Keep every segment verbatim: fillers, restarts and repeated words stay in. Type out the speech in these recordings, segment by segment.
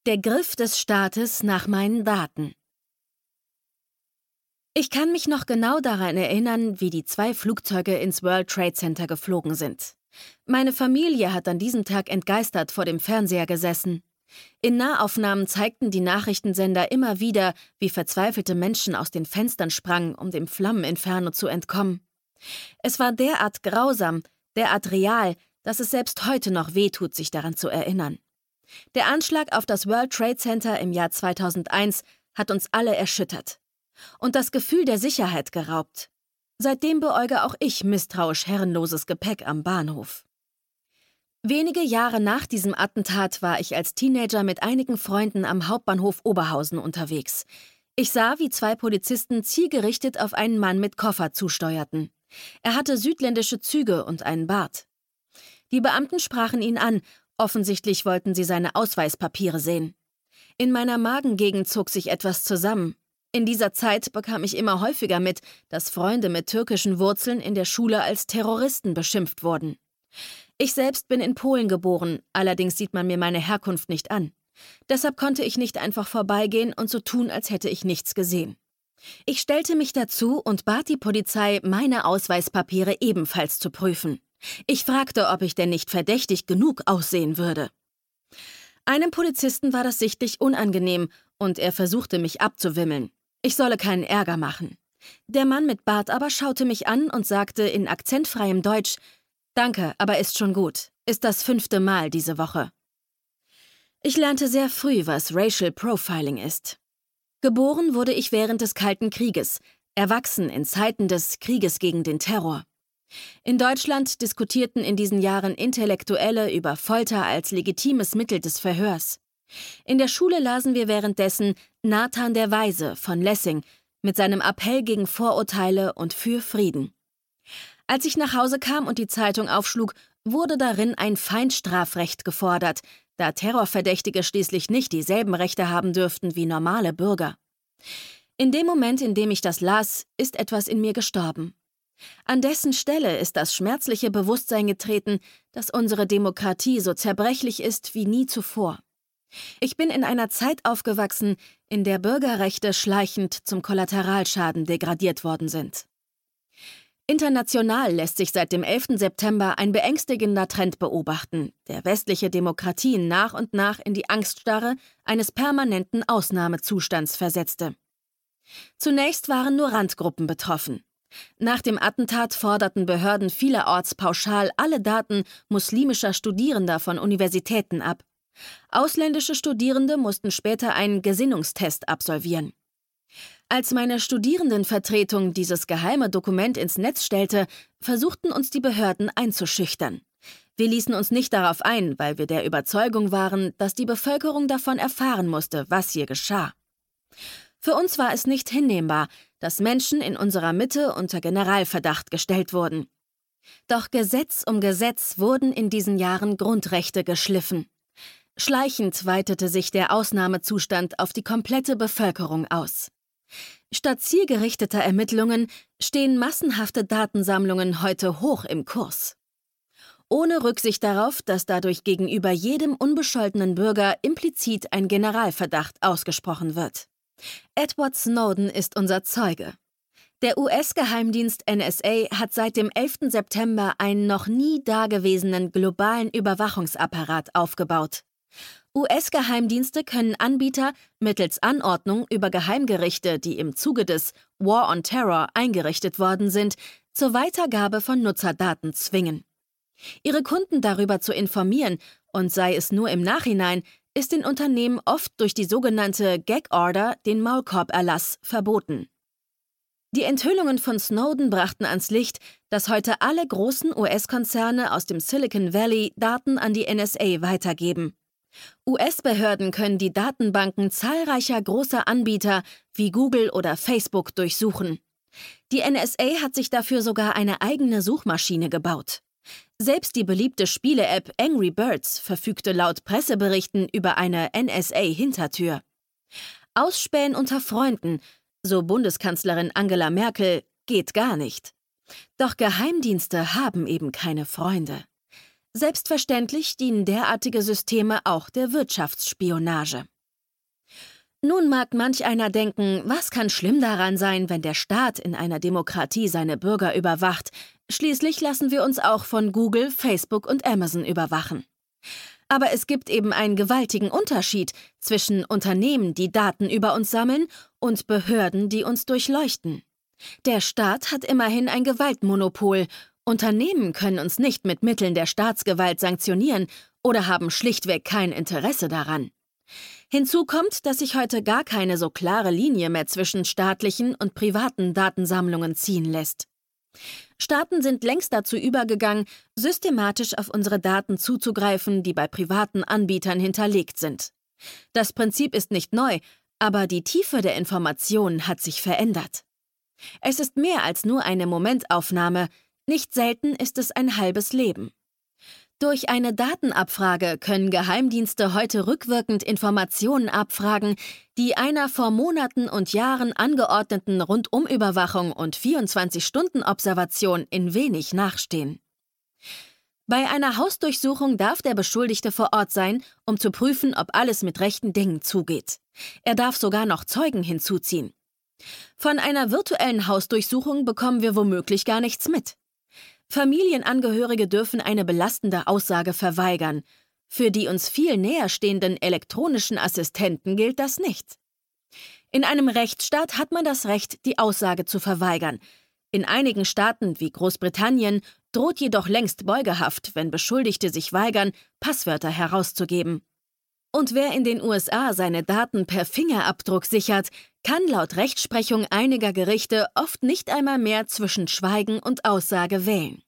Der Griff des Staates nach meinen Daten. Ich kann mich noch genau daran erinnern, wie die zwei Flugzeuge ins World Trade Center geflogen sind. Meine Familie hat an diesem Tag entgeistert vor dem Fernseher gesessen. In Nahaufnahmen zeigten die Nachrichtensender immer wieder, wie verzweifelte Menschen aus den Fenstern sprangen, um dem Flammeninferno zu entkommen. Es war derart grausam, derart real, dass es selbst heute noch wehtut, sich daran zu erinnern. Der Anschlag auf das World Trade Center im Jahr zweitausendeins hat uns alle erschüttert und das Gefühl der Sicherheit geraubt. Seitdem beäuge auch ich misstrauisch herrenloses Gepäck am Bahnhof. Wenige Jahre nach diesem Attentat war ich als Teenager mit einigen Freunden am Hauptbahnhof Oberhausen unterwegs. Ich sah, wie zwei Polizisten zielgerichtet auf einen Mann mit Koffer zusteuerten. Er hatte südländische Züge und einen Bart. Die Beamten sprachen ihn an, offensichtlich wollten sie seine Ausweispapiere sehen. In meiner Magengegend zog sich etwas zusammen. In dieser Zeit bekam ich immer häufiger mit, dass Freunde mit türkischen Wurzeln in der Schule als Terroristen beschimpft wurden. Ich selbst bin in Polen geboren, allerdings sieht man mir meine Herkunft nicht an. Deshalb konnte ich nicht einfach vorbeigehen und so tun, als hätte ich nichts gesehen. Ich stellte mich dazu und bat die Polizei, meine Ausweispapiere ebenfalls zu prüfen. Ich fragte, ob ich denn nicht verdächtig genug aussehen würde. Einem Polizisten war das sichtlich unangenehm und er versuchte, mich abzuwimmeln. Ich solle keinen Ärger machen. Der Mann mit Bart aber schaute mich an und sagte in akzentfreiem Deutsch: »Danke, aber ist schon gut. Ist das fünfte Mal diese Woche.« Ich lernte sehr früh, was Racial Profiling ist. Geboren wurde ich während des Kalten Krieges, erwachsen in Zeiten des Krieges gegen den Terror. In Deutschland diskutierten in diesen Jahren Intellektuelle über Folter als legitimes Mittel des Verhörs. In der Schule lasen wir währenddessen Nathan der Weise von Lessing mit seinem Appell gegen Vorurteile und für Frieden. Als ich nach Hause kam und die Zeitung aufschlug, wurde darin ein Feinstrafrecht gefordert, da Terrorverdächtige schließlich nicht dieselben Rechte haben dürften wie normale Bürger. In dem Moment, in dem ich das las, ist etwas in mir gestorben. An dessen Stelle ist das schmerzliche Bewusstsein getreten, dass unsere Demokratie so zerbrechlich ist wie nie zuvor. Ich bin in einer Zeit aufgewachsen, in der Bürgerrechte schleichend zum Kollateralschaden degradiert worden sind. International lässt sich seit dem elften September ein beängstigender Trend beobachten, der westliche Demokratien nach und nach in die Angststarre eines permanenten Ausnahmezustands versetzte. Zunächst waren nur Randgruppen betroffen. Nach dem Attentat forderten Behörden vielerorts pauschal alle Daten muslimischer Studierender von Universitäten ab. Ausländische Studierende mussten später einen Gesinnungstest absolvieren. Als meine Studierendenvertretung dieses geheime Dokument ins Netz stellte, versuchten uns die Behörden einzuschüchtern. Wir ließen uns nicht darauf ein, weil wir der Überzeugung waren, dass die Bevölkerung davon erfahren musste, was hier geschah. Für uns war es nicht hinnehmbar, dass Menschen in unserer Mitte unter Generalverdacht gestellt wurden. Doch Gesetz um Gesetz wurden in diesen Jahren Grundrechte geschliffen. Schleichend weitete sich der Ausnahmezustand auf die komplette Bevölkerung aus. Statt zielgerichteter Ermittlungen stehen massenhafte Datensammlungen heute hoch im Kurs. Ohne Rücksicht darauf, dass dadurch gegenüber jedem unbescholtenen Bürger implizit ein Generalverdacht ausgesprochen wird. Edward Snowden ist unser Zeuge. Der U S-Geheimdienst N S A hat seit dem elften September einen noch nie dagewesenen globalen Überwachungsapparat aufgebaut. U S-Geheimdienste können Anbieter mittels Anordnung über Geheimgerichte, die im Zuge des War on Terror eingerichtet worden sind, zur Weitergabe von Nutzerdaten zwingen. Ihre Kunden darüber zu informieren, und sei es nur im Nachhinein, ist den Unternehmen oft durch die sogenannte Gag Order, den Maulkorberlass, verboten. Die Enthüllungen von Snowden brachten ans Licht, dass heute alle großen U S-Konzerne aus dem Silicon Valley Daten an die N S A weitergeben. U S-Behörden können die Datenbanken zahlreicher großer Anbieter wie Google oder Facebook durchsuchen. Die N S A hat sich dafür sogar eine eigene Suchmaschine gebaut. Selbst die beliebte Spiele-App Angry Birds verfügte laut Presseberichten über eine N S A-Hintertür. Ausspähen unter Freunden, so Bundeskanzlerin Angela Merkel, geht gar nicht. Doch Geheimdienste haben eben keine Freunde. Selbstverständlich dienen derartige Systeme auch der Wirtschaftsspionage. Nun mag manch einer denken, was kann schlimm daran sein, wenn der Staat in einer Demokratie seine Bürger überwacht? Schließlich lassen wir uns auch von Google, Facebook und Amazon überwachen. Aber es gibt eben einen gewaltigen Unterschied zwischen Unternehmen, die Daten über uns sammeln, und Behörden, die uns durchleuchten. Der Staat hat immerhin ein Gewaltmonopol. Unternehmen können uns nicht mit Mitteln der Staatsgewalt sanktionieren oder haben schlichtweg kein Interesse daran. Hinzu kommt, dass sich heute gar keine so klare Linie mehr zwischen staatlichen und privaten Datensammlungen ziehen lässt. Staaten sind längst dazu übergegangen, systematisch auf unsere Daten zuzugreifen, die bei privaten Anbietern hinterlegt sind. Das Prinzip ist nicht neu, aber die Tiefe der Informationen hat sich verändert. Es ist mehr als nur eine Momentaufnahme, nicht selten ist es ein halbes Leben. Durch eine Datenabfrage können Geheimdienste heute rückwirkend Informationen abfragen, die einer vor Monaten und Jahren angeordneten Rundumüberwachung und vierundzwanzig-Stunden-Observation in wenig nachstehen. Bei einer Hausdurchsuchung darf der Beschuldigte vor Ort sein, um zu prüfen, ob alles mit rechten Dingen zugeht. Er darf sogar noch Zeugen hinzuziehen. Von einer virtuellen Hausdurchsuchung bekommen wir womöglich gar nichts mit. Familienangehörige dürfen eine belastende Aussage verweigern. Für die uns viel näher stehenden elektronischen Assistenten gilt das nicht. In einem Rechtsstaat hat man das Recht, die Aussage zu verweigern. In einigen Staaten wie Großbritannien droht jedoch längst Beugehaft, wenn Beschuldigte sich weigern, Passwörter herauszugeben. Und wer in den U S A seine Daten per Fingerabdruck sichert, kann laut Rechtsprechung einiger Gerichte oft nicht einmal mehr zwischen Schweigen und Aussage wählen.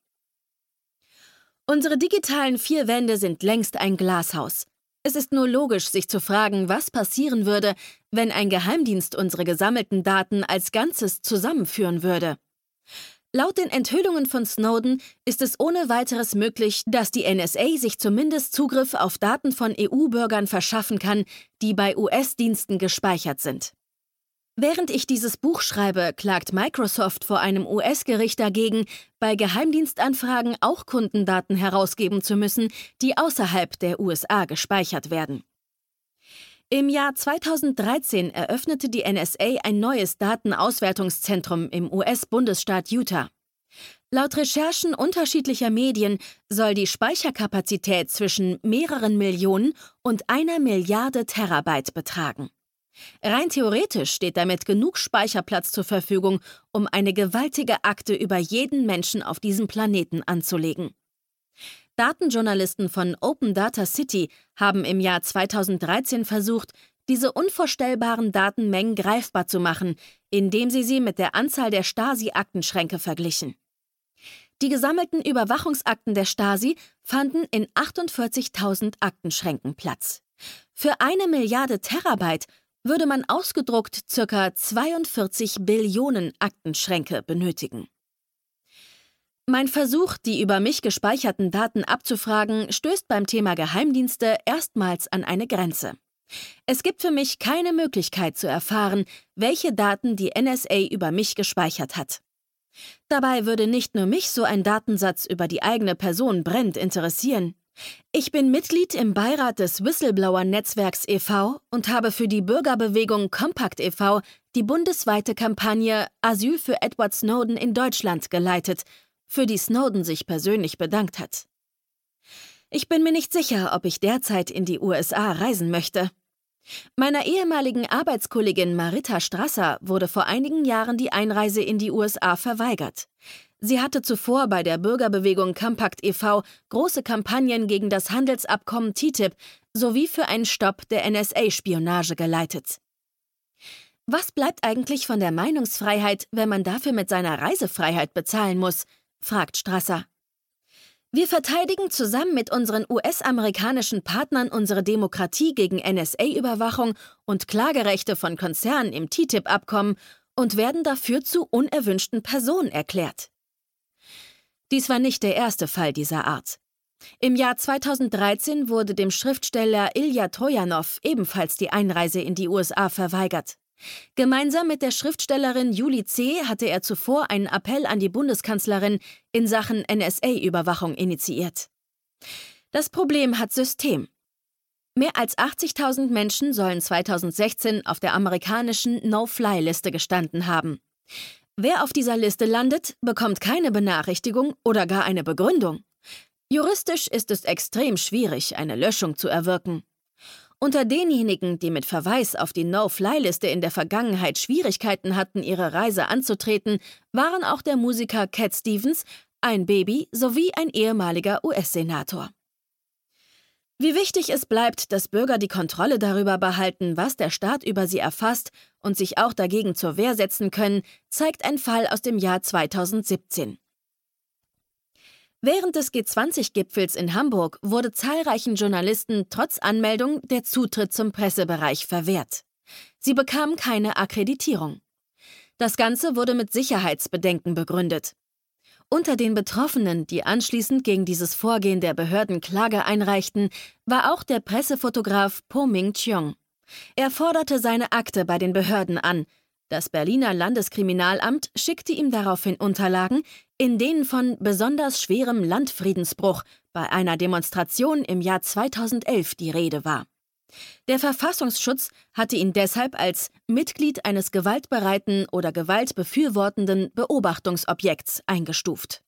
Unsere digitalen vier Wände sind längst ein Glashaus. Es ist nur logisch, sich zu fragen, was passieren würde, wenn ein Geheimdienst unsere gesammelten Daten als Ganzes zusammenführen würde. Laut den Enthüllungen von Snowden ist es ohne weiteres möglich, dass die N S A sich zumindest Zugriff auf Daten von E U-Bürgern verschaffen kann, die bei U S-Diensten gespeichert sind. Während ich dieses Buch schreibe, klagt Microsoft vor einem U S-Gericht dagegen, bei Geheimdienstanfragen auch Kundendaten herausgeben zu müssen, die außerhalb der U S A gespeichert werden. Im Jahr zweitausenddreizehn eröffnete die N S A ein neues Datenauswertungszentrum im U S-Bundesstaat Utah. Laut Recherchen unterschiedlicher Medien soll die Speicherkapazität zwischen mehreren Millionen und einer Milliarde Terabyte betragen. Rein theoretisch steht damit genug Speicherplatz zur Verfügung, um eine gewaltige Akte über jeden Menschen auf diesem Planeten anzulegen. Datenjournalisten von Open Data City haben im Jahr zweitausenddreizehn versucht, diese unvorstellbaren Datenmengen greifbar zu machen, indem sie sie mit der Anzahl der Stasi-Aktenschränke verglichen. Die gesammelten Überwachungsakten der Stasi fanden in achtundvierzigtausend Aktenschränken Platz. Für eine Milliarde Terabyte würde man ausgedruckt ca. zweiundvierzig Billionen Aktenschränke benötigen. Mein Versuch, die über mich gespeicherten Daten abzufragen, stößt beim Thema Geheimdienste erstmals an eine Grenze. Es gibt für mich keine Möglichkeit zu erfahren, welche Daten die N S A über mich gespeichert hat. Dabei würde nicht nur mich so ein Datensatz über die eigene Person brennend interessieren. Ich bin Mitglied im Beirat des Whistleblower-Netzwerks e V und habe für die Bürgerbewegung Compact e V die bundesweite Kampagne Asyl für Edward Snowden in Deutschland geleitet, für die Snowden sich persönlich bedankt hat. Ich bin mir nicht sicher, ob ich derzeit in die U S A reisen möchte. Meiner ehemaligen Arbeitskollegin Marita Strasser wurde vor einigen Jahren die Einreise in die U S A verweigert. Sie hatte zuvor bei der Bürgerbewegung Compact e V große Kampagnen gegen das Handelsabkommen T T I P sowie für einen Stopp der N S A-Spionage geleitet. Was bleibt eigentlich von der Meinungsfreiheit, wenn man dafür mit seiner Reisefreiheit bezahlen muss? Fragt Strasser. Wir verteidigen zusammen mit unseren U S-amerikanischen Partnern unsere Demokratie gegen N S A-Überwachung und Klagerechte von Konzernen im T T I P-Abkommen und werden dafür zu unerwünschten Personen erklärt. Dies war nicht der erste Fall dieser Art. Im Jahr zweitausenddreizehn wurde dem Schriftsteller Ilja Trojanow ebenfalls die Einreise in die U S A verweigert. Gemeinsam mit der Schriftstellerin Julie C. hatte er zuvor einen Appell an die Bundeskanzlerin in Sachen N S A-Überwachung initiiert. Das Problem hat System. Mehr als achtzigtausend Menschen sollen zweitausendsechzehn auf der amerikanischen No-Fly-Liste gestanden haben. Wer auf dieser Liste landet, bekommt keine Benachrichtigung oder gar eine Begründung. Juristisch ist es extrem schwierig, eine Löschung zu erwirken. Unter denjenigen, die mit Verweis auf die No-Fly-Liste in der Vergangenheit Schwierigkeiten hatten, ihre Reise anzutreten, waren auch der Musiker Cat Stevens, ein Baby sowie ein ehemaliger U S-Senator. Wie wichtig es bleibt, dass Bürger die Kontrolle darüber behalten, was der Staat über sie erfasst und sich auch dagegen zur Wehr setzen können, zeigt ein Fall aus dem Jahr zweitausendsiebzehn. Während des G zwanzig Gipfels in Hamburg wurde zahlreichen Journalisten trotz Anmeldung der Zutritt zum Pressebereich verwehrt. Sie bekamen keine Akkreditierung. Das Ganze wurde mit Sicherheitsbedenken begründet. Unter den Betroffenen, die anschließend gegen dieses Vorgehen der Behörden Klage einreichten, war auch der Pressefotograf Po Ming Cheong. Er forderte seine Akte bei den Behörden an. Das Berliner Landeskriminalamt schickte ihm daraufhin Unterlagen, in denen von besonders schwerem Landfriedensbruch bei einer Demonstration im Jahr zweitausendelf die Rede war. Der Verfassungsschutz hatte ihn deshalb als Mitglied eines gewaltbereiten oder gewaltbefürwortenden Beobachtungsobjekts eingestuft.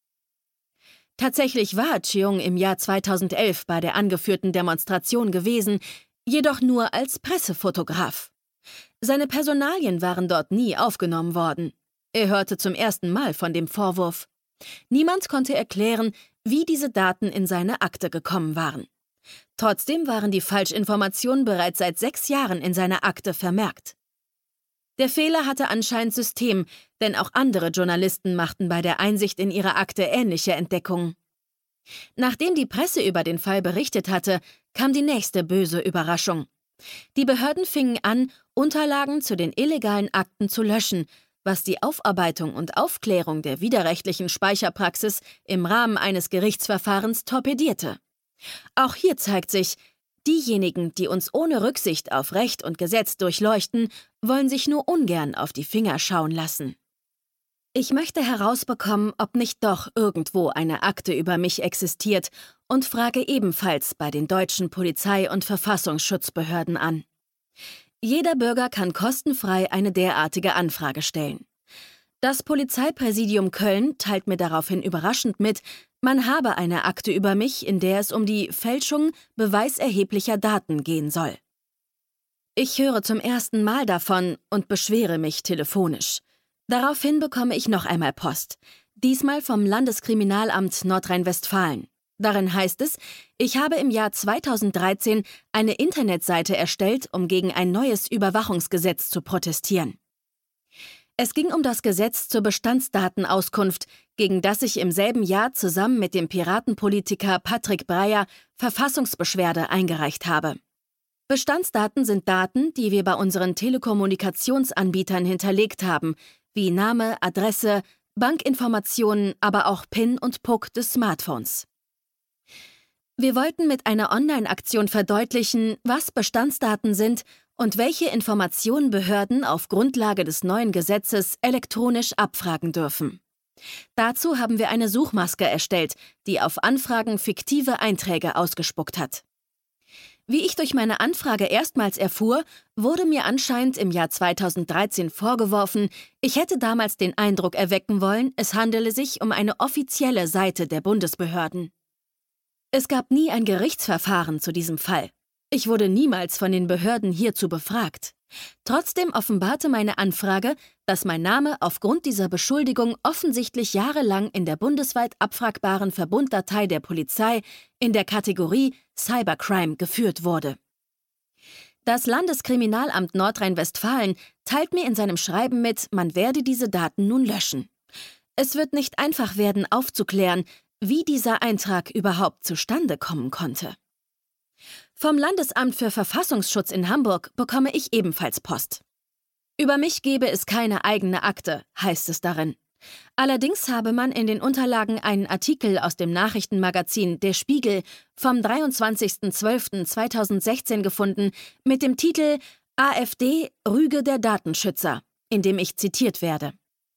Tatsächlich war Cheong im Jahr zweitausendelf bei der angeführten Demonstration gewesen, jedoch nur als Pressefotograf. Seine Personalien waren dort nie aufgenommen worden. Er hörte zum ersten Mal von dem Vorwurf. Niemand konnte erklären, wie diese Daten in seine Akte gekommen waren. Trotzdem waren die Falschinformationen bereits seit sechs Jahren in seiner Akte vermerkt. Der Fehler hatte anscheinend System, denn auch andere Journalisten machten bei der Einsicht in ihre Akte ähnliche Entdeckungen. Nachdem die Presse über den Fall berichtet hatte, kam die nächste böse Überraschung. Die Behörden fingen an, Unterlagen zu den illegalen Akten zu löschen, was die Aufarbeitung und Aufklärung der widerrechtlichen Speicherpraxis im Rahmen eines Gerichtsverfahrens torpedierte. Auch hier zeigt sich, diejenigen, die uns ohne Rücksicht auf Recht und Gesetz durchleuchten, wollen sich nur ungern auf die Finger schauen lassen. Ich möchte herausbekommen, ob nicht doch irgendwo eine Akte über mich existiert und frage ebenfalls bei den deutschen Polizei- und Verfassungsschutzbehörden an. Jeder Bürger kann kostenfrei eine derartige Anfrage stellen. Das Polizeipräsidium Köln teilt mir daraufhin überraschend mit, man habe eine Akte über mich, in der es um die Fälschung beweiserheblicher Daten gehen soll. Ich höre zum ersten Mal davon und beschwere mich telefonisch. Daraufhin bekomme ich noch einmal Post, diesmal vom Landeskriminalamt Nordrhein-Westfalen. Darin heißt es, ich habe im Jahr zweitausenddreizehn eine Internetseite erstellt, um gegen ein neues Überwachungsgesetz zu protestieren. Es ging um das Gesetz zur Bestandsdatenauskunft, gegen das ich im selben Jahr zusammen mit dem Piratenpolitiker Patrick Breyer Verfassungsbeschwerde eingereicht habe. Bestandsdaten sind Daten, die wir bei unseren Telekommunikationsanbietern hinterlegt haben, wie Name, Adresse, Bankinformationen, aber auch PIN und P U C des Smartphones. Wir wollten mit einer Online-Aktion verdeutlichen, was Bestandsdaten sind und welche Informationen Behörden auf Grundlage des neuen Gesetzes elektronisch abfragen dürfen. Dazu haben wir eine Suchmaske erstellt, die auf Anfragen fiktive Einträge ausgespuckt hat. Wie ich durch meine Anfrage erstmals erfuhr, wurde mir anscheinend im Jahr zweitausenddreizehn vorgeworfen, ich hätte damals den Eindruck erwecken wollen, es handele sich um eine offizielle Seite der Bundesbehörden. Es gab nie ein Gerichtsverfahren zu diesem Fall. Ich wurde niemals von den Behörden hierzu befragt. Trotzdem offenbarte meine Anfrage, dass mein Name aufgrund dieser Beschuldigung offensichtlich jahrelang in der bundesweit abfragbaren Verbunddatei der Polizei in der Kategorie Cybercrime geführt wurde. Das Landeskriminalamt Nordrhein-Westfalen teilt mir in seinem Schreiben mit, man werde diese Daten nun löschen. Es wird nicht einfach werden, aufzuklären, wie dieser Eintrag überhaupt zustande kommen konnte. Vom Landesamt für Verfassungsschutz in Hamburg bekomme ich ebenfalls Post. Über mich gebe es keine eigene Akte, heißt es darin. Allerdings habe man in den Unterlagen einen Artikel aus dem Nachrichtenmagazin Der Spiegel vom dreiundzwanzigsten zwölften zweitausendsechzehn gefunden mit dem Titel AfD Rüge der Datenschützer, in dem ich zitiert werde.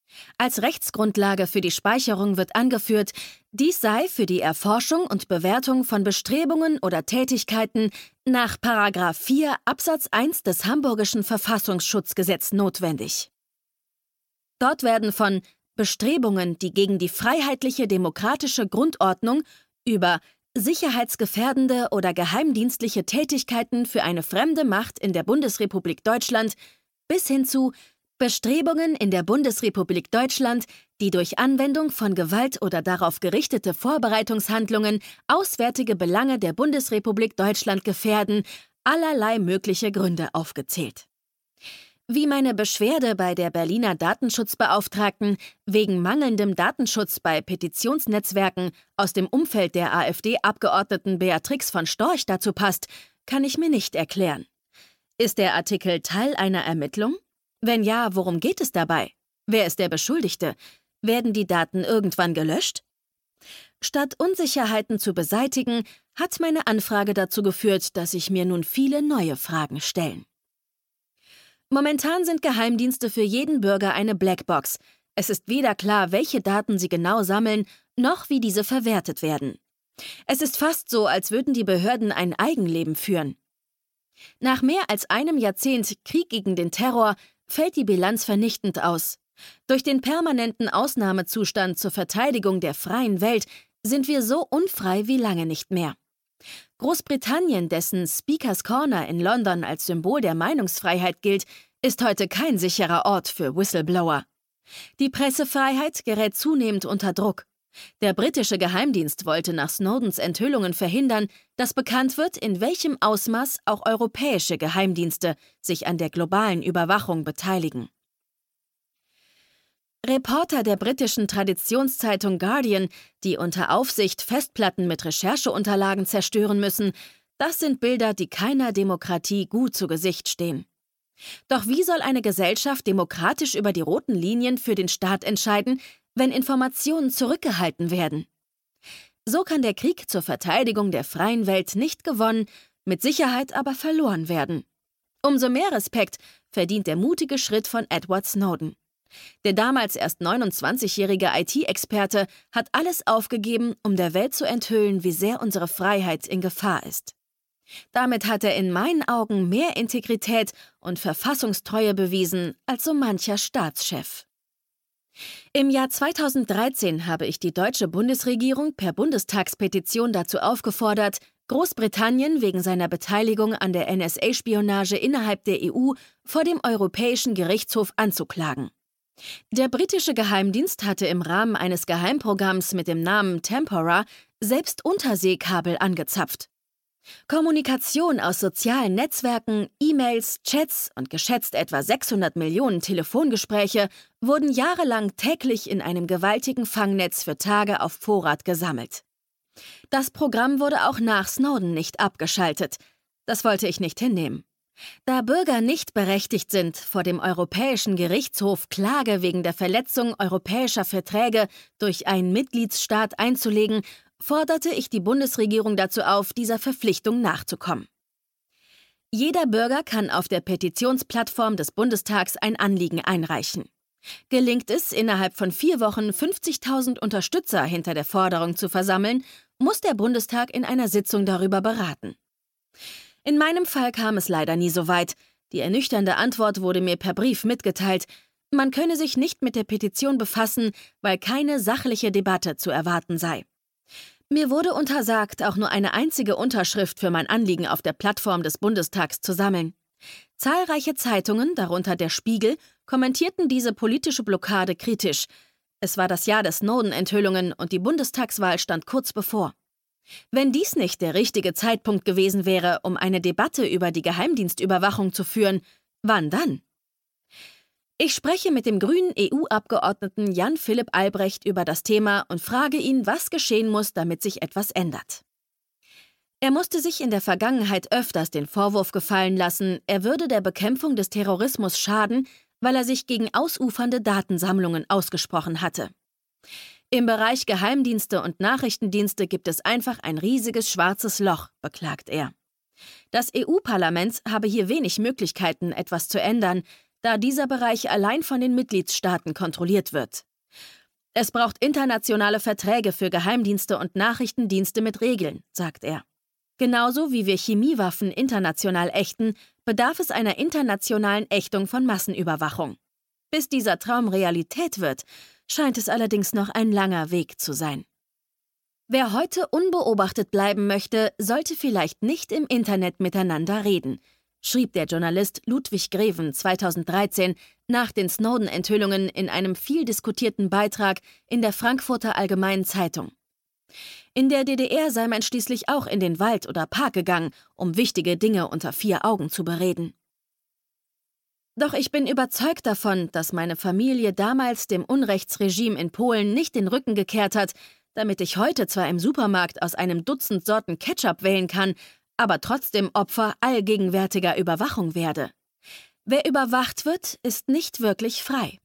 Als Rechtsgrundlage für die Speicherung wird angeführt, dies sei für die Erforschung und Bewertung von Bestrebungen oder Tätigkeiten nach Paragraph vier Absatz eins des Hamburgischen Verfassungsschutzgesetz notwendig. Dort werden von Bestrebungen, die gegen die freiheitliche demokratische Grundordnung über sicherheitsgefährdende oder geheimdienstliche Tätigkeiten für eine fremde Macht in der Bundesrepublik Deutschland bis hin zu Bestrebungen in der Bundesrepublik Deutschland, die durch Anwendung von Gewalt oder darauf gerichtete Vorbereitungshandlungen auswärtige Belange der Bundesrepublik Deutschland gefährden, allerlei mögliche Gründe aufgezählt. Wie meine Beschwerde bei der Berliner Datenschutzbeauftragten wegen mangelndem Datenschutz bei Petitionsnetzwerken aus dem Umfeld der AfD-Abgeordneten Beatrix von Storch dazu passt, kann ich mir nicht erklären. Ist der Artikel Teil einer Ermittlung? Wenn ja, worum geht es dabei? Wer ist der Beschuldigte? Werden die Daten irgendwann gelöscht? Statt Unsicherheiten zu beseitigen, hat meine Anfrage dazu geführt, dass sich mir nun viele neue Fragen stellen. Momentan sind Geheimdienste für jeden Bürger eine Blackbox. Es ist weder klar, welche Daten sie genau sammeln, noch wie diese verwertet werden. Es ist fast so, als würden die Behörden ein Eigenleben führen. Nach mehr als einem Jahrzehnt Krieg gegen den Terror fällt die Bilanz vernichtend aus. Durch den permanenten Ausnahmezustand zur Verteidigung der freien Welt sind wir so unfrei wie lange nicht mehr. Großbritannien, dessen Speakers Corner in London als Symbol der Meinungsfreiheit gilt, ist heute kein sicherer Ort für Whistleblower. Die Pressefreiheit gerät zunehmend unter Druck. Der britische Geheimdienst wollte nach Snowdens Enthüllungen verhindern, dass bekannt wird, in welchem Ausmaß auch europäische Geheimdienste sich an der globalen Überwachung beteiligen. Reporter der britischen Traditionszeitung Guardian, die unter Aufsicht Festplatten mit Rechercheunterlagen zerstören müssen, das sind Bilder, die keiner Demokratie gut zu Gesicht stehen. Doch wie soll eine Gesellschaft demokratisch über die roten Linien für den Staat entscheiden, wenn Informationen zurückgehalten werden? So kann der Krieg zur Verteidigung der freien Welt nicht gewonnen, mit Sicherheit aber verloren werden. Umso mehr Respekt verdient der mutige Schritt von Edward Snowden. Der damals erst neunundzwanzigjährige I T-Experte hat alles aufgegeben, um der Welt zu enthüllen, wie sehr unsere Freiheit in Gefahr ist. Damit hat er in meinen Augen mehr Integrität und Verfassungstreue bewiesen als so mancher Staatschef. Im Jahr zweitausenddreizehn habe ich die deutsche Bundesregierung per Bundestagspetition dazu aufgefordert, Großbritannien wegen seiner Beteiligung an der N S A-Spionage innerhalb der E U vor dem Europäischen Gerichtshof anzuklagen. Der britische Geheimdienst hatte im Rahmen eines Geheimprogramms mit dem Namen Tempora selbst Unterseekabel angezapft. Kommunikation aus sozialen Netzwerken, E-Mails, Chats und geschätzt etwa sechshundert Millionen Telefongespräche wurden jahrelang täglich in einem gewaltigen Fangnetz für Tage auf Vorrat gesammelt. Das Programm wurde auch nach Snowden nicht abgeschaltet. Das wollte ich nicht hinnehmen. Da Bürger nicht berechtigt sind, vor dem Europäischen Gerichtshof Klage wegen der Verletzung europäischer Verträge durch einen Mitgliedsstaat einzulegen, forderte ich die Bundesregierung dazu auf, dieser Verpflichtung nachzukommen. Jeder Bürger kann auf der Petitionsplattform des Bundestags ein Anliegen einreichen. Gelingt es, innerhalb von vier Wochen fünfzigtausend Unterstützer hinter der Forderung zu versammeln, muss der Bundestag in einer Sitzung darüber beraten. In meinem Fall kam es leider nie so weit. Die ernüchternde Antwort wurde mir per Brief mitgeteilt. Man könne sich nicht mit der Petition befassen, weil keine sachliche Debatte zu erwarten sei. Mir wurde untersagt, auch nur eine einzige Unterschrift für mein Anliegen auf der Plattform des Bundestags zu sammeln. Zahlreiche Zeitungen, darunter der Spiegel, kommentierten diese politische Blockade kritisch. Es war das Jahr der Snowden-Enthüllungen und die Bundestagswahl stand kurz bevor. Wenn dies nicht der richtige Zeitpunkt gewesen wäre, um eine Debatte über die Geheimdienstüberwachung zu führen, wann dann? Ich spreche mit dem grünen E U-Abgeordneten Jan-Philipp Albrecht über das Thema und frage ihn, was geschehen muss, damit sich etwas ändert. Er musste sich in der Vergangenheit öfters den Vorwurf gefallen lassen, er würde der Bekämpfung des Terrorismus schaden, weil er sich gegen ausufernde Datensammlungen ausgesprochen hatte. Im Bereich Geheimdienste und Nachrichtendienste gibt es einfach ein riesiges schwarzes Loch, beklagt er. Das E U-Parlament habe hier wenig Möglichkeiten, etwas zu ändern, da dieser Bereich allein von den Mitgliedstaaten kontrolliert wird. Es braucht internationale Verträge für Geheimdienste und Nachrichtendienste mit Regeln, sagt er. Genauso wie wir Chemiewaffen international ächten, bedarf es einer internationalen Ächtung von Massenüberwachung. Bis dieser Traum Realität wird, scheint es allerdings noch ein langer Weg zu sein. Wer heute unbeobachtet bleiben möchte, sollte vielleicht nicht im Internet miteinander reden, schrieb der Journalist Ludwig Greven zweitausenddreizehn nach den Snowden-Enthüllungen in einem viel diskutierten Beitrag in der Frankfurter Allgemeinen Zeitung. In der D D R sei man schließlich auch in den Wald oder Park gegangen, um wichtige Dinge unter vier Augen zu bereden. Doch ich bin überzeugt davon, dass meine Familie damals dem Unrechtsregime in Polen nicht den Rücken gekehrt hat, damit ich heute zwar im Supermarkt aus einem Dutzend Sorten Ketchup wählen kann, aber trotzdem Opfer allgegenwärtiger Überwachung werde. Wer überwacht wird, ist nicht wirklich frei.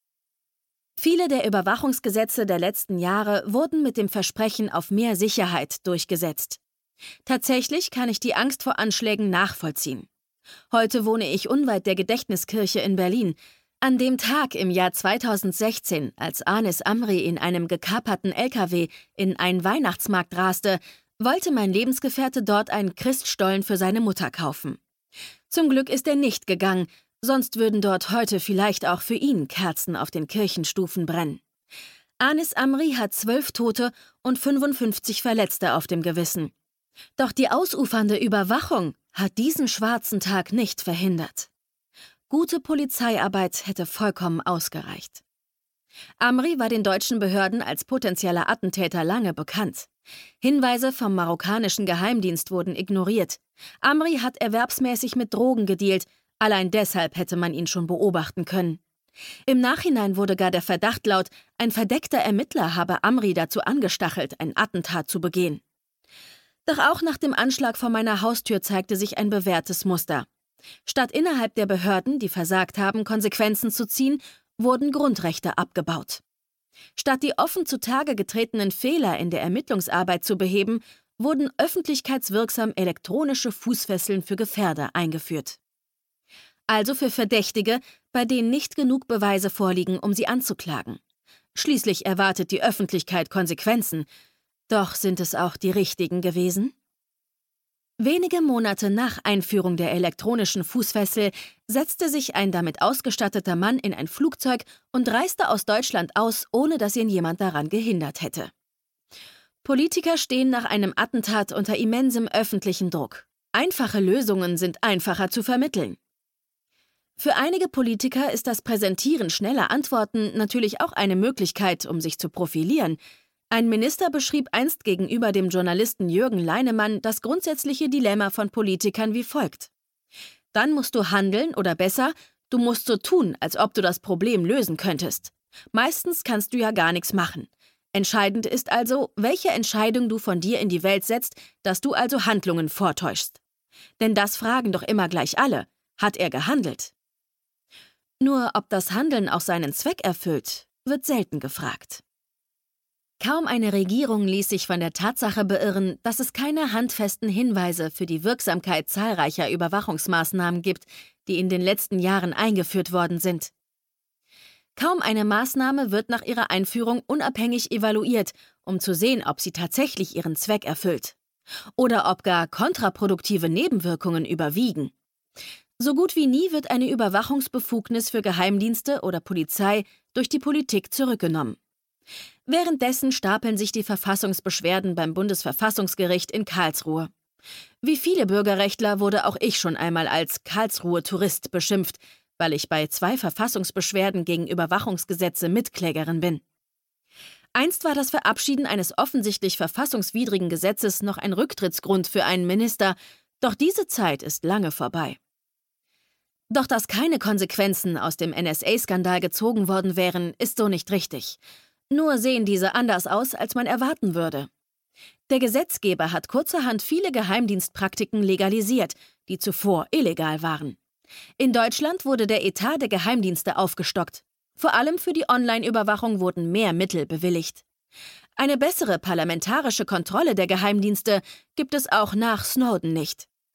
Viele der Überwachungsgesetze der letzten Jahre wurden mit dem Versprechen auf mehr Sicherheit durchgesetzt. Tatsächlich kann ich die Angst vor Anschlägen nachvollziehen. Heute wohne ich unweit der Gedächtniskirche in Berlin. An dem Tag im Jahr zweitausendsechzehn, als Anis Amri in einem gekaperten L K W in einen Weihnachtsmarkt raste, wollte mein Lebensgefährte dort einen Christstollen für seine Mutter kaufen. Zum Glück ist er nicht gegangen, sonst würden dort heute vielleicht auch für ihn Kerzen auf den Kirchenstufen brennen. Anis Amri hat zwölf Tote und fünfundfünfzig Verletzte auf dem Gewissen. Doch die ausufernde Überwachung hat diesen schwarzen Tag nicht verhindert. Gute Polizeiarbeit hätte vollkommen ausgereicht. Amri war den deutschen Behörden als potenzieller Attentäter lange bekannt. Hinweise vom marokkanischen Geheimdienst wurden ignoriert. Amri hat erwerbsmäßig mit Drogen gedealt, allein deshalb hätte man ihn schon beobachten können. Im Nachhinein wurde gar der Verdacht laut, ein verdeckter Ermittler habe Amri dazu angestachelt, ein Attentat zu begehen. Doch auch nach dem Anschlag vor meiner Haustür zeigte sich ein bewährtes Muster. Statt innerhalb der Behörden, die versagt haben, Konsequenzen zu ziehen, wurden Grundrechte abgebaut. Statt die offen zutage getretenen Fehler in der Ermittlungsarbeit zu beheben, wurden öffentlichkeitswirksam elektronische Fußfesseln für Gefährder eingeführt. Also für Verdächtige, bei denen nicht genug Beweise vorliegen, um sie anzuklagen. Schließlich erwartet die Öffentlichkeit Konsequenzen. Doch sind es auch die richtigen gewesen? Wenige Monate nach Einführung der elektronischen Fußfessel setzte sich ein damit ausgestatteter Mann in ein Flugzeug und reiste aus Deutschland aus, ohne dass ihn jemand daran gehindert hätte. Politiker stehen nach einem Attentat unter immensem öffentlichen Druck. Einfache Lösungen sind einfacher zu vermitteln. Für einige Politiker ist das Präsentieren schneller Antworten natürlich auch eine Möglichkeit, um sich zu profilieren. Ein Minister beschrieb einst gegenüber dem Journalisten Jürgen Leinemann das grundsätzliche Dilemma von Politikern wie folgt. Dann musst du handeln oder besser, du musst so tun, als ob du das Problem lösen könntest. Meistens kannst du ja gar nichts machen. Entscheidend ist also, welche Entscheidung du von dir in die Welt setzt, dass du also Handlungen vortäuschst. Denn das fragen doch immer gleich alle. Hat er gehandelt? Nur ob das Handeln auch seinen Zweck erfüllt, wird selten gefragt. Kaum eine Regierung ließ sich von der Tatsache beirren, dass es keine handfesten Hinweise für die Wirksamkeit zahlreicher Überwachungsmaßnahmen gibt, die in den letzten Jahren eingeführt worden sind. Kaum eine Maßnahme wird nach ihrer Einführung unabhängig evaluiert, um zu sehen, ob sie tatsächlich ihren Zweck erfüllt. Oder ob gar kontraproduktive Nebenwirkungen überwiegen. So gut wie nie wird eine Überwachungsbefugnis für Geheimdienste oder Polizei durch die Politik zurückgenommen. Währenddessen stapeln sich die Verfassungsbeschwerden beim Bundesverfassungsgericht in Karlsruhe. Wie viele Bürgerrechtler wurde auch ich schon einmal als Karlsruhe-Tourist beschimpft, weil ich bei zwei Verfassungsbeschwerden gegen Überwachungsgesetze Mitklägerin bin. Einst war das Verabschieden eines offensichtlich verfassungswidrigen Gesetzes noch ein Rücktrittsgrund für einen Minister, doch diese Zeit ist lange vorbei. Doch dass keine Konsequenzen aus dem N S A-Skandal gezogen worden wären, ist so nicht richtig. Nur sehen diese anders aus, als man erwarten würde. Der Gesetzgeber hat kurzerhand viele Geheimdienstpraktiken legalisiert, die zuvor illegal waren. In Deutschland wurde der Etat der Geheimdienste aufgestockt. Vor allem für die Online-Überwachung wurden mehr Mittel bewilligt. Eine bessere parlamentarische Kontrolle der Geheimdienste gibt es auch nach Snowden nicht.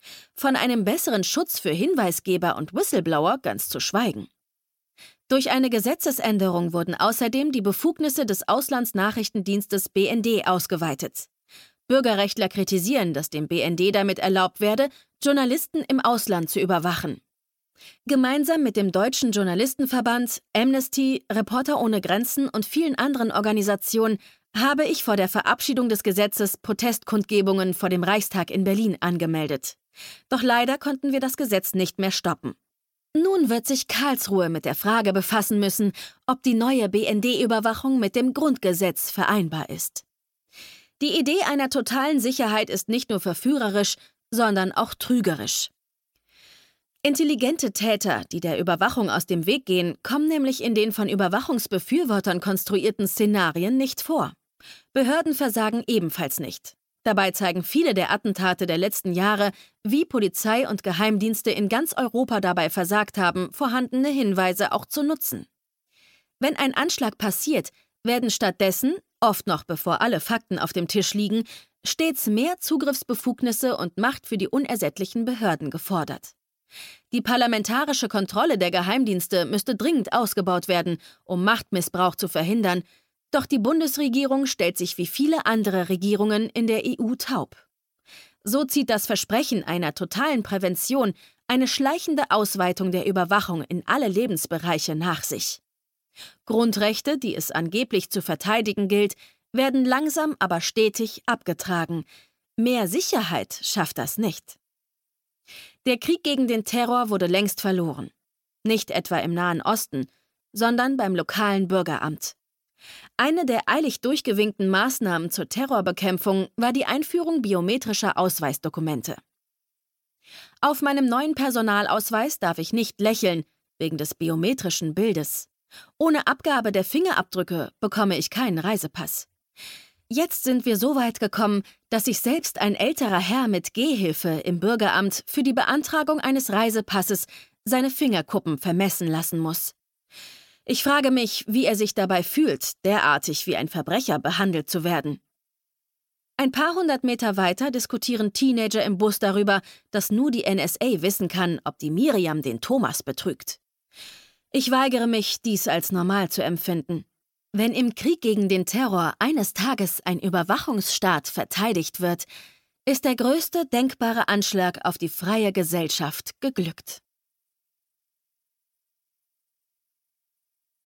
Von einem besseren Schutz für Hinweisgeber und Whistleblower ganz zu schweigen. Durch eine Gesetzesänderung wurden außerdem die Befugnisse des Auslandsnachrichtendienstes B N D ausgeweitet. Bürgerrechtler kritisieren, dass dem B N D damit erlaubt werde, Journalisten im Ausland zu überwachen. Gemeinsam mit dem Deutschen Journalistenverband, Amnesty, Reporter ohne Grenzen und vielen anderen Organisationen habe ich vor der Verabschiedung des Gesetzes Protestkundgebungen vor dem Reichstag in Berlin angemeldet. Doch leider konnten wir das Gesetz nicht mehr stoppen. Nun wird sich Karlsruhe mit der Frage befassen müssen, ob die neue B N D-Überwachung mit dem Grundgesetz vereinbar ist. Die Idee einer totalen Sicherheit ist nicht nur verführerisch, sondern auch trügerisch. Intelligente Täter, die der Überwachung aus dem Weg gehen, kommen nämlich in den von Überwachungsbefürwortern konstruierten Szenarien nicht vor. Behörden versagen ebenfalls nicht. Dabei zeigen viele der Attentate der letzten Jahre, wie Polizei und Geheimdienste in ganz Europa dabei versagt haben, vorhandene Hinweise auch zu nutzen. Wenn ein Anschlag passiert, werden stattdessen, oft noch bevor alle Fakten auf dem Tisch liegen, stets mehr Zugriffsbefugnisse und Macht für die unersättlichen Behörden gefordert. Die parlamentarische Kontrolle der Geheimdienste müsste dringend ausgebaut werden, um Machtmissbrauch zu verhindern, doch die Bundesregierung stellt sich wie viele andere Regierungen in der E U taub. So zieht das Versprechen einer totalen Prävention eine schleichende Ausweitung der Überwachung in alle Lebensbereiche nach sich. Grundrechte, die es angeblich zu verteidigen gilt, werden langsam aber stetig abgetragen. Mehr Sicherheit schafft das nicht. Der Krieg gegen den Terror wurde längst verloren. Nicht etwa im Nahen Osten, sondern beim lokalen Bürgeramt. Eine der eilig durchgewinkten Maßnahmen zur Terrorbekämpfung war die Einführung biometrischer Ausweisdokumente. Auf meinem neuen Personalausweis darf ich nicht lächeln, wegen des biometrischen Bildes. Ohne Abgabe der Fingerabdrücke bekomme ich keinen Reisepass. Jetzt sind wir so weit gekommen, dass sich selbst ein älterer Herr mit Gehhilfe im Bürgeramt für die Beantragung eines Reisepasses seine Fingerkuppen vermessen lassen muss. Ich frage mich, wie er sich dabei fühlt, derartig wie ein Verbrecher behandelt zu werden. Ein paar hundert Meter weiter diskutieren Teenager im Bus darüber, dass nur die N S A wissen kann, ob die Miriam den Thomas betrügt. Ich weigere mich, dies als normal zu empfinden. Wenn im Krieg gegen den Terror eines Tages ein Überwachungsstaat verteidigt wird, ist der größte denkbare Anschlag auf die freie Gesellschaft geglückt.